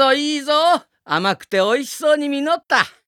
いいぞ。甘くておいしそうに実った。